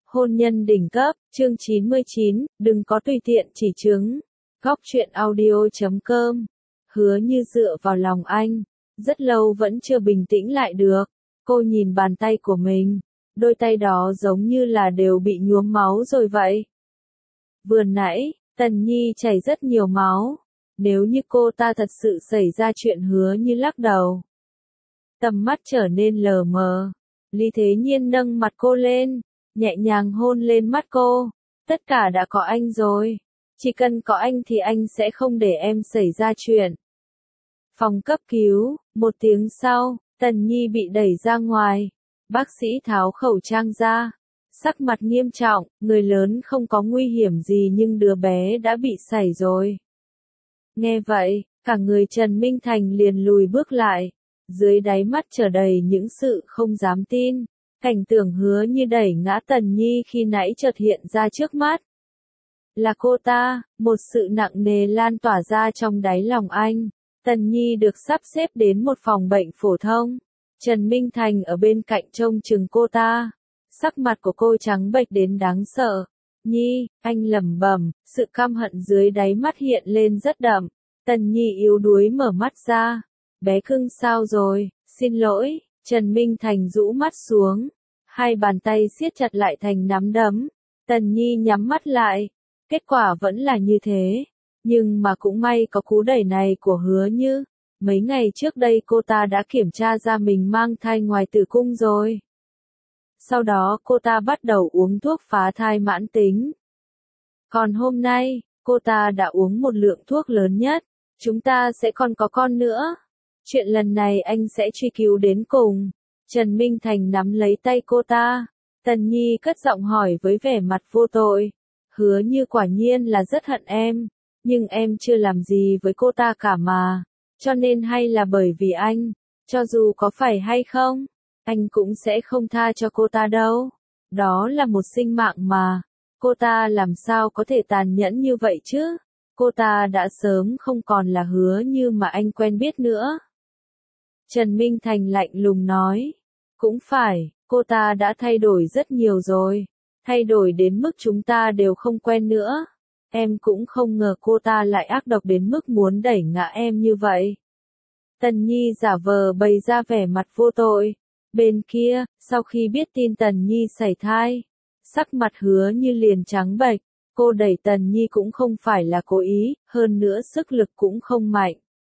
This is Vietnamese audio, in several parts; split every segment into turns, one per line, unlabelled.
Hôn nhân đỉnh cấp, chương 99, đừng có tùy tiện chỉ trứng. Góc truyện audio.com. Hứa Như dựa vào lòng anh, rất lâu vẫn chưa bình tĩnh lại được. Cô nhìn bàn tay của mình, đôi tay đó giống như là đều bị nhuốm máu rồi vậy. Vừa nãy, Tần Nhi chảy rất nhiều máu. Nếu như cô ta thật sự xảy ra chuyện, Hứa Như lắc đầu. Tầm mắt trở nên lờ mờ. Lý Thế Nhiên nâng mặt cô lên, nhẹ nhàng hôn lên mắt cô. Tất cả đã có anh rồi. Chỉ cần có anh thì anh sẽ không để em xảy ra chuyện. Phòng cấp cứu, một tiếng sau, Tần Nhi bị đẩy ra ngoài. Bác sĩ tháo khẩu trang ra. Sắc mặt nghiêm trọng, người lớn không có nguy hiểm gì nhưng đứa bé đã bị sảy rồi. Nghe vậy, cả người Trần Minh Thành liền lùi bước lại. Dưới đáy mắt trở đầy những sự không dám tin. Cảnh tượng Hứa Như đẩy ngã Tần Nhi khi nãy chợt hiện ra trước mắt. Là cô ta, một sự nặng nề lan tỏa ra trong đáy lòng anh. Tần Nhi được sắp xếp đến một phòng bệnh phổ thông. Trần Minh Thành ở bên cạnh trông chừng cô ta. Sắc mặt của cô trắng bệch đến đáng sợ. Nhi, anh lẩm bẩm, sự căm hận dưới đáy mắt hiện lên rất đậm. Tần Nhi yếu đuối mở mắt ra. Bé cưng sao rồi, xin lỗi. Trần Minh Thành rũ mắt xuống. Hai bàn tay siết chặt lại thành nắm đấm. Tần Nhi nhắm mắt lại. Kết quả vẫn là như thế. Nhưng mà cũng may có cú đẩy này của Hứa Như. Mấy ngày trước đây cô ta đã kiểm tra ra mình mang thai ngoài tử cung rồi. Sau đó cô ta bắt đầu uống thuốc phá thai mãn tính. Còn hôm nay, cô ta đã uống một lượng thuốc lớn nhất. Chúng ta sẽ còn có con nữa. Chuyện lần này anh sẽ truy cứu đến cùng. Trần Minh Thành nắm lấy tay cô ta. Tần Nhi cất giọng hỏi với vẻ mặt vô tội. Hứa Như quả nhiên là rất hận em. Nhưng em chưa làm gì với cô ta cả mà. Cho nên hay là bởi vì anh. Cho dù có phải hay không, anh cũng sẽ không tha cho cô ta đâu. Đó là một sinh mạng mà. Cô ta làm sao có thể tàn nhẫn như vậy chứ? Cô ta đã sớm không còn là Hứa Như mà anh quen biết nữa. Trần Minh Thành lạnh lùng nói. Cũng phải, cô ta đã thay đổi rất nhiều rồi. Thay đổi đến mức chúng ta đều không quen nữa. Em cũng không ngờ cô ta lại ác độc đến mức muốn đẩy ngã em như vậy. Tần Nhi giả vờ bày ra vẻ mặt vô tội. Bên kia, sau khi biết tin Tần Nhi sảy thai, sắc mặt Hứa Như liền trắng bệch. Cô đẩy Tần Nhi cũng không phải là cố ý, hơn nữa sức lực cũng không mạnh.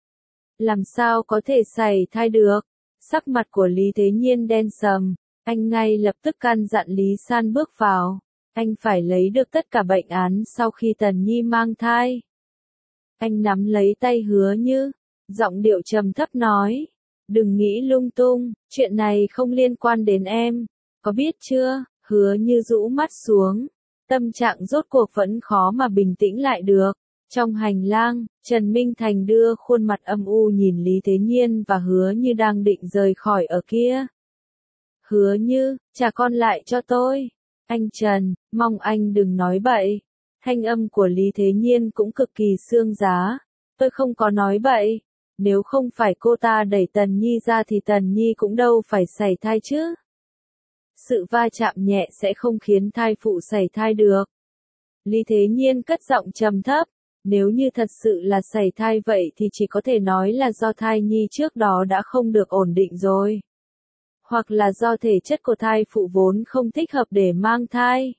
Làm sao có thể sảy thai được? Sắc mặt của Lý Thế Nhiên đen sầm. Anh ngay lập tức căn dặn Lý San bước vào. Anh phải lấy được tất cả bệnh án sau khi Tần Nhi mang thai. Anh nắm lấy tay Hứa Như, giọng điệu trầm thấp nói. Đừng nghĩ lung tung, chuyện này không liên quan đến em. Có biết chưa? Hứa Như rũ mắt xuống. Tâm trạng rốt cuộc vẫn khó mà bình tĩnh lại được. Trong hành lang, Trần Minh Thành đưa khuôn mặt âm u nhìn Lý Thế Nhiên và Hứa Như đang định rời khỏi ở kia. Hứa Như, trả con lại cho tôi. Anh Trần, mong anh đừng nói bậy. Thanh âm của Lý Thế Nhiên cũng cực kỳ xương giá. Tôi không có nói bậy. Nếu không phải cô ta đẩy Tần Nhi ra thì Tần Nhi cũng đâu phải sảy thai chứ. Sự va chạm nhẹ sẽ không khiến thai phụ sảy thai được. Lý Thế Nhiên cất giọng trầm thấp. Nếu như thật sự là sảy thai vậy thì chỉ có thể nói là do thai nhi trước đó đã không được ổn định rồi. Hoặc là do thể chất của thai phụ vốn không thích hợp để mang thai.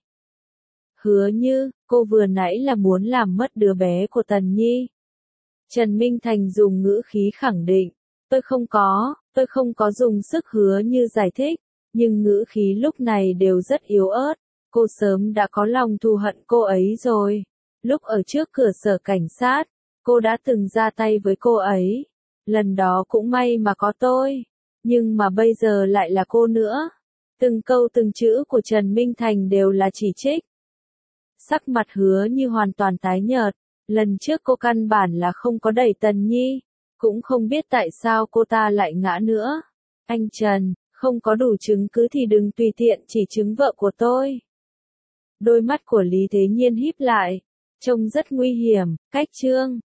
Hứa Như, cô vừa nãy là muốn làm mất đứa bé của Tần Nhi. Trần Minh Thành dùng ngữ khí khẳng định. Tôi không có dùng sức. Hứa Như giải thích. Nhưng ngữ khí lúc này đều rất yếu ớt. Cô sớm đã có lòng thù hận cô ấy rồi. Lúc ở trước cửa sở cảnh sát, cô đã từng ra tay với cô ấy. Lần đó cũng may mà có tôi. Nhưng mà bây giờ lại là cô nữa. Từng câu từng chữ của Trần Minh Thành đều là chỉ trích. Sắc mặt Hứa Như hoàn toàn tái nhợt. Lần trước cô căn bản là không có đẩy Tần Nhi. Cũng không biết tại sao cô ta lại ngã nữa. Anh Trần, không có đủ chứng cứ thì đừng tùy tiện chỉ trích vợ của tôi. Đôi mắt của Lý Thế Nhiên híp lại. Trông rất nguy hiểm. Cách chương